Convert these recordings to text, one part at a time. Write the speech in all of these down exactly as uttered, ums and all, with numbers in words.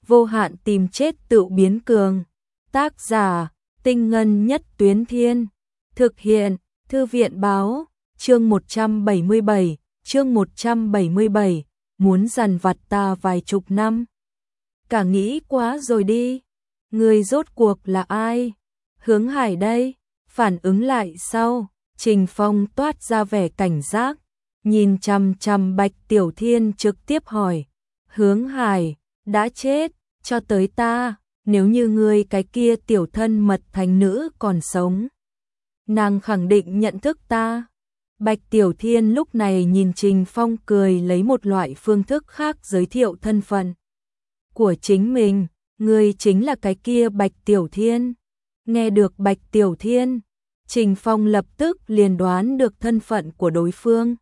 vô hạn tìm chết tự biến cường. Tác giả, Tinh Ngân Nhất Tuyến Thiên. Thực hiện, Thư viện Báo. Chương một trăm bảy mươi bảy, chương một trăm bảy mươi bảy, muốn dằn vặt ta vài chục năm. Cả nghĩ quá rồi đi. Người rốt cuộc là ai? Hướng Hải đây. Phản ứng lại sau, Trình Phong toát ra vẻ cảnh giác, nhìn chằm chằm Bạch Tiểu Thiên trực tiếp hỏi. Hướng Hải, đã chết, cho tới ta, nếu như ngươi cái kia tiểu thân mật thành nữ còn sống, nàng khẳng định nhận thức ta. Bạch Tiểu Thiên lúc này nhìn Trình Phong cười lấy một loại phương thức khác giới thiệu thân phận của chính mình. Ngươi chính là cái kia Bạch Tiểu Thiên. Nghe được Bạch Tiểu Thiên, Trình Phong lập tức liền đoán được thân phận của đối phương.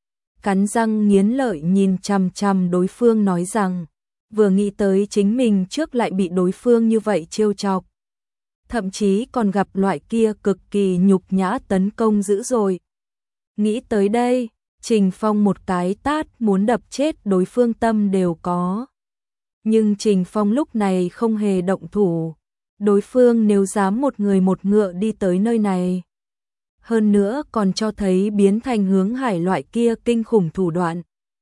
Cắn răng nghiến lợi nhìn chằm chằm đối phương nói rằng, vừa nghĩ tới chính mình trước lại bị đối phương như vậy trêu chọc, thậm chí còn gặp loại kia cực kỳ nhục nhã tấn công dữ dội. Nghĩ tới đây, Trình Phong một cái tát muốn đập chết đối phương tâm đều có. Nhưng Trình Phong lúc này không hề động thủ. Đối phương nếu dám một người một ngựa đi tới nơi này, hơn nữa còn cho thấy biến thành Hướng Hải loại kia kinh khủng thủ đoạn,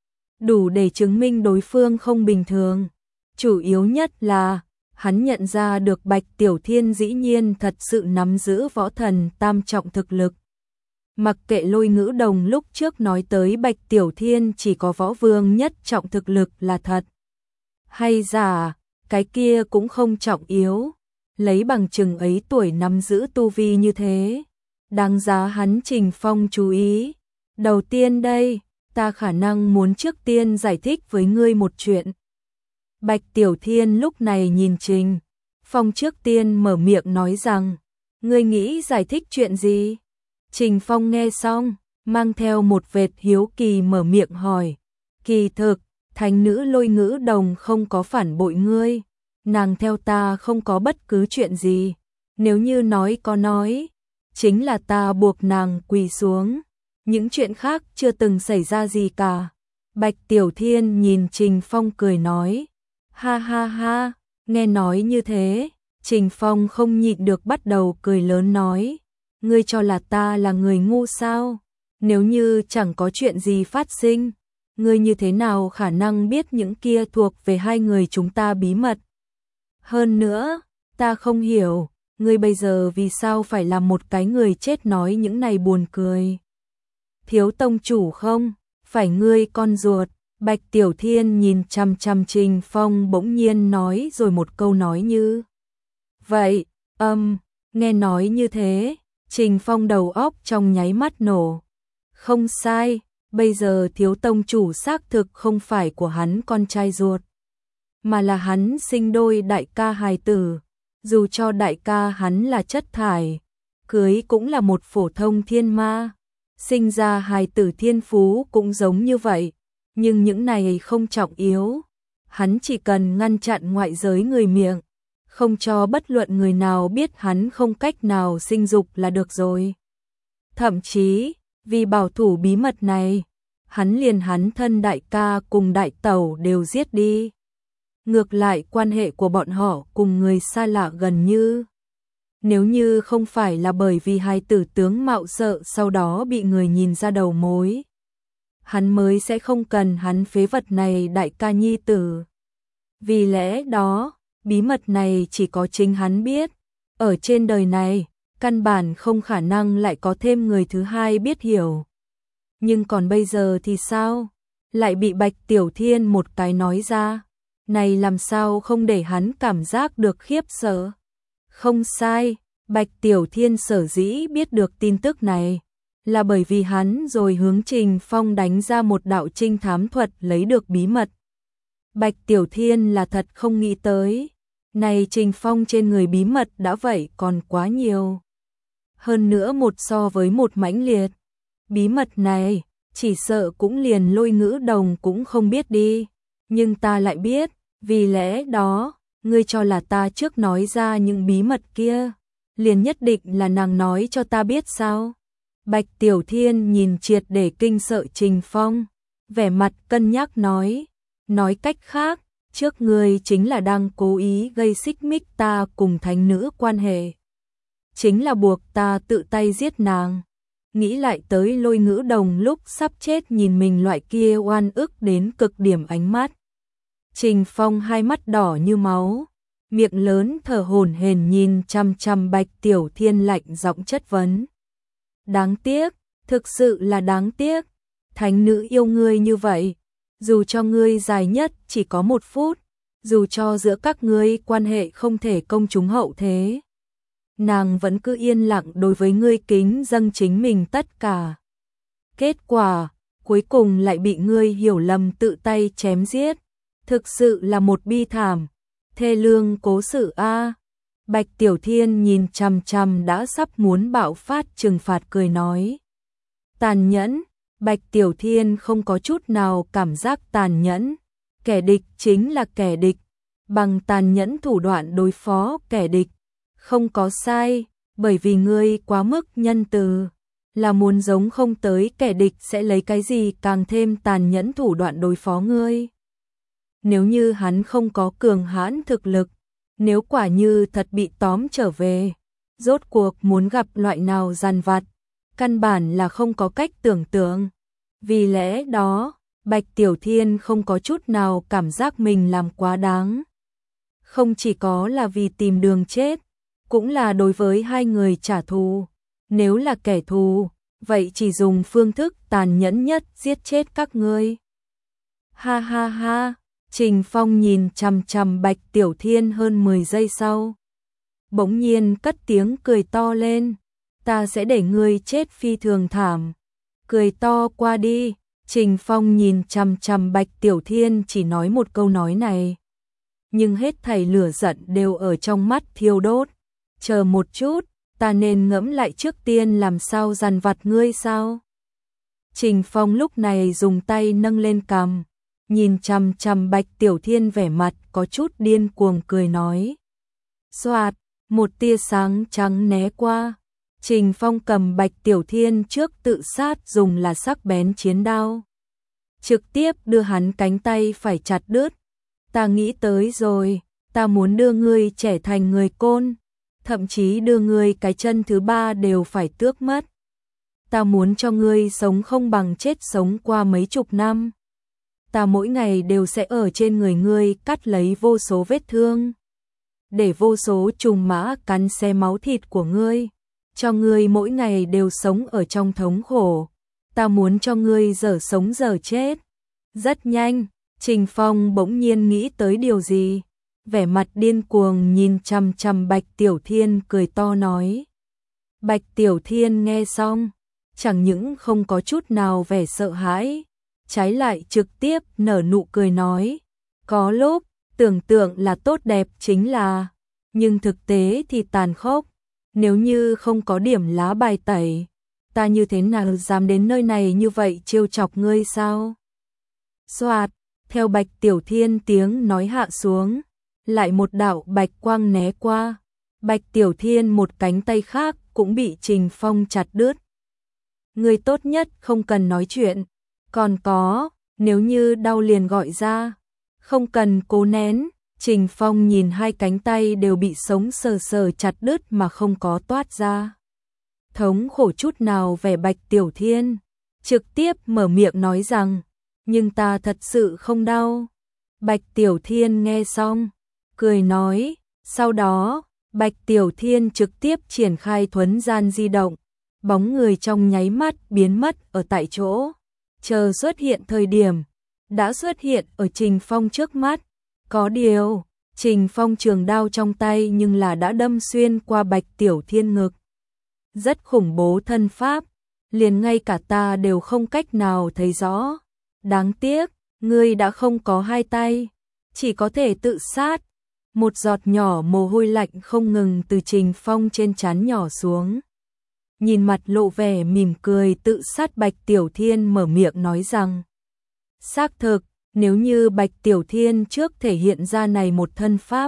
đủ để chứng minh đối phương không bình thường. Chủ yếu nhất là, hắn nhận ra được Bạch Tiểu Thiên dĩ nhiên thật sự nắm giữ võ thần tam trọng thực lực. Mặc kệ Lôi Ngữ Đồng lúc trước nói tới Bạch Tiểu Thiên chỉ có võ vương nhất trọng thực lực là thật hay giả, cái kia cũng không trọng yếu. Lấy bằng chừng ấy tuổi nắm giữ tu vi như thế, đáng giá hắn Trình Phong chú ý. Đầu tiên đây, ta khả năng muốn trước tiên giải thích với ngươi một chuyện. Bạch Tiểu Thiên lúc này nhìn Trình Phong trước tiên mở miệng nói rằng, ngươi nghĩ giải thích chuyện gì? Trình Phong nghe xong, mang theo một vệt hiếu kỳ mở miệng hỏi. Kỳ thực, thánh nữ Lôi Ngữ Đồng không có phản bội ngươi. Nàng theo ta không có bất cứ chuyện gì. Nếu như nói có nói, chính là ta buộc nàng quỳ xuống. Những chuyện khác chưa từng xảy ra gì cả. Bạch Tiểu Thiên nhìn Trình Phong cười nói. Ha ha ha, nghe nói như thế, Trình Phong không nhịn được bắt đầu cười lớn nói. Ngươi cho là ta là người ngu sao? Nếu như chẳng có chuyện gì phát sinh, ngươi như thế nào khả năng biết những kia thuộc về hai người chúng ta bí mật? Hơn nữa, ta không hiểu, ngươi bây giờ vì sao phải làm một cái người chết nói những này buồn cười. Thiếu tông chủ không, phải ngươi con ruột. Bạch Tiểu Thiên nhìn chằm chằm Trình Phong bỗng nhiên nói rồi một câu nói như vậy. Âm, nghe nói như thế, Trình Phong đầu óc trong nháy mắt nổ. Không sai, bây giờ thiếu tông chủ xác thực không phải của hắn con trai ruột, mà là hắn sinh đôi đại ca hài tử. Dù cho đại ca hắn là chất thải, cưới cũng là một phổ thông thiên ma, sinh ra hài tử thiên phú cũng giống như vậy, nhưng những này không trọng yếu. Hắn chỉ cần ngăn chặn ngoại giới người miệng, không cho bất luận người nào biết hắn không cách nào sinh dục là được rồi. Thậm chí, vì bảo thủ bí mật này, hắn liền hắn thân đại ca cùng đại tẩu đều giết đi. Ngược lại quan hệ của bọn họ cùng người xa lạ gần như. Nếu như không phải là bởi vì hai tử tướng mạo sợ sau đó bị người nhìn ra đầu mối, hắn mới sẽ không cần hắn phế vật này đại ca nhi tử. Vì lẽ đó, bí mật này chỉ có chính hắn biết. Ở trên đời này, căn bản không khả năng lại có thêm người thứ hai biết hiểu. Nhưng còn bây giờ thì sao? Lại bị Bạch Tiểu Thiên một cái nói ra. Này làm sao không để hắn cảm giác được khiếp sợ? Không sai, Bạch Tiểu Thiên sở dĩ biết được tin tức này, là bởi vì hắn rồi hướng Trình Phong đánh ra một đạo trinh thám thuật lấy được bí mật. Bạch Tiểu Thiên là thật không nghĩ tới, này Trình Phong trên người bí mật đã vậy còn quá nhiều. Hơn nữa một so với một mãnh liệt. Bí mật này, chỉ sợ cũng liền Lôi Ngữ Đồng cũng không biết đi. Nhưng ta lại biết, vì lẽ đó, ngươi cho là ta trước nói ra những bí mật kia, liền nhất định là nàng nói cho ta biết sao? Bạch Tiểu Thiên nhìn triệt để kinh sợ Trình Phong, vẻ mặt cân nhắc nói, nói cách khác, trước ngươi chính là đang cố ý gây xích mích ta cùng thánh nữ quan hệ. Chính là buộc ta tự tay giết nàng. Nghĩ lại tới Lôi Ngữ Đồng lúc sắp chết nhìn mình loại kia oan ức đến cực điểm ánh mắt. Trình Phong hai mắt đỏ như máu, miệng lớn thở hổn hển nhìn chằm chằm Bạch Tiểu Thiên lạnh giọng chất vấn. Đáng tiếc, thực sự là đáng tiếc, thánh nữ yêu ngươi như vậy, dù cho ngươi dài nhất chỉ có một phút, dù cho giữa các ngươi quan hệ không thể công chúng hậu thế, nàng vẫn cứ yên lặng đối với ngươi kính dâng chính mình tất cả. Kết quả, cuối cùng lại bị ngươi hiểu lầm tự tay chém giết, thực sự là một bi thảm, thê lương cố sự a. Bạch Tiểu Thiên nhìn chằm chằm đã sắp muốn bạo phát trừng phạt cười nói. Tàn nhẫn, Bạch Tiểu Thiên không có chút nào cảm giác tàn nhẫn, kẻ địch chính là kẻ địch, bằng tàn nhẫn thủ đoạn đối phó kẻ địch, không có sai, bởi vì ngươi quá mức nhân từ, là muốn giống không tới kẻ địch sẽ lấy cái gì càng thêm tàn nhẫn thủ đoạn đối phó ngươi. Nếu như hắn không có cường hãn thực lực, nếu quả như thật bị tóm trở về, rốt cuộc muốn gặp loại nào dằn vặt, căn bản là không có cách tưởng tượng. Vì lẽ đó, Bạch Tiểu Thiên không có chút nào cảm giác mình làm quá đáng. Không chỉ có là vì tìm đường chết, cũng là đối với hai người trả thù. Nếu là kẻ thù, vậy chỉ dùng phương thức tàn nhẫn nhất giết chết các ngươi. Ha ha ha, Trình Phong nhìn chằm chằm Bạch Tiểu Thiên hơn mười giây sau. Bỗng nhiên cất tiếng cười to lên, ta sẽ để ngươi chết phi thường thảm. Cười to qua đi, Trình Phong nhìn chằm chằm Bạch Tiểu Thiên chỉ nói một câu nói này. Nhưng hết thảy lửa giận đều ở trong mắt thiêu đốt. Chờ một chút, ta nên ngẫm lại trước tiên làm sao dằn vặt ngươi sao? Trình Phong lúc này dùng tay nâng lên cằm, nhìn chằm chằm Bạch Tiểu Thiên vẻ mặt có chút điên cuồng cười nói. Xoạt, một tia sáng trắng né qua. Trình Phong cầm Bạch Tiểu Thiên trước tự sát dùng là sắc bén chiến đao, trực tiếp đưa hắn cánh tay phải chặt đứt. Ta nghĩ tới rồi, ta muốn đưa ngươi trẻ thành người côn, thậm chí đưa ngươi cái chân thứ ba đều phải tước mất. Ta muốn cho ngươi sống không bằng chết sống qua mấy chục năm. Ta mỗi ngày đều sẽ ở trên người ngươi cắt lấy vô số vết thương, để vô số trùng mã cắn xé máu thịt của ngươi, cho ngươi mỗi ngày đều sống ở trong thống khổ. Ta muốn cho ngươi dở sống dở chết. Rất nhanh, Trình Phong bỗng nhiên nghĩ tới điều gì, vẻ mặt điên cuồng nhìn chằm chằm Bạch Tiểu Thiên cười to nói. Bạch Tiểu Thiên nghe xong, chẳng những không có chút nào vẻ sợ hãi, trái lại trực tiếp nở nụ cười nói, có lúc tưởng tượng là tốt đẹp chính là, nhưng thực tế thì tàn khốc, nếu như không có điểm lá bài tẩy, ta như thế nào dám đến nơi này như vậy trêu chọc ngươi sao? Xoạt, theo Bạch Tiểu Thiên tiếng nói hạ xuống, lại một đạo bạch quang né qua, Bạch Tiểu Thiên một cánh tay khác cũng bị Trình Phong chặt đứt. Ngươi tốt nhất không cần nói chuyện, còn có, nếu như đau liền gọi ra, không cần cố nén. Trình Phong nhìn hai cánh tay đều bị sống sờ sờ chặt đứt mà không có toát ra thống khổ chút nào vẻ Bạch Tiểu Thiên, trực tiếp mở miệng nói rằng, nhưng ta thật sự không đau. Bạch Tiểu Thiên nghe xong, cười nói, sau đó, Bạch Tiểu Thiên trực tiếp triển khai thuấn gian di động, bóng người trong nháy mắt biến mất ở tại chỗ, chờ xuất hiện thời điểm, đã xuất hiện ở Trình Phong trước mắt. Có điều, Trình Phong trường đao trong tay nhưng là đã đâm xuyên qua Bạch Tiểu Thiên ngực. Rất khủng bố thân pháp, liền ngay cả ta đều không cách nào thấy rõ. Đáng tiếc, ngươi đã không có hai tay, chỉ có thể tự sát. Một giọt nhỏ mồ hôi lạnh không ngừng từ Trình Phong trên trán nhỏ xuống. Nhìn mặt lộ vẻ mỉm cười tự sát Bạch Tiểu Thiên mở miệng nói rằng, xác thực, nếu như Bạch Tiểu Thiên trước thể hiện ra này một thân pháp,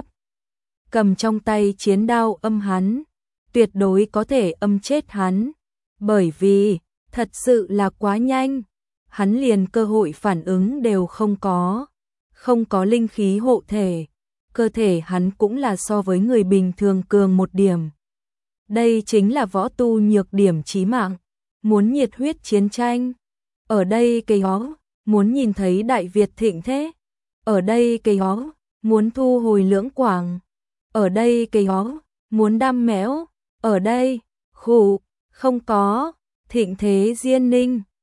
cầm trong tay chiến đao âm hắn, tuyệt đối có thể âm chết hắn, bởi vì, thật sự là quá nhanh, hắn liền cơ hội phản ứng đều không có. không có linh khí hộ thể, cơ thể hắn cũng là so với người bình thường cường một điểm. Đây chính là võ tu nhược điểm chí mạng, muốn nhiệt huyết chiến tranh. Ở đây cây hó, muốn nhìn thấy Đại Việt thịnh thế. Ở đây cây hó, muốn thu hồi Lưỡng Quảng. Ở đây cây hó, muốn đam mẽo. Ở đây, khủ, không có, thịnh thế Diên Ninh.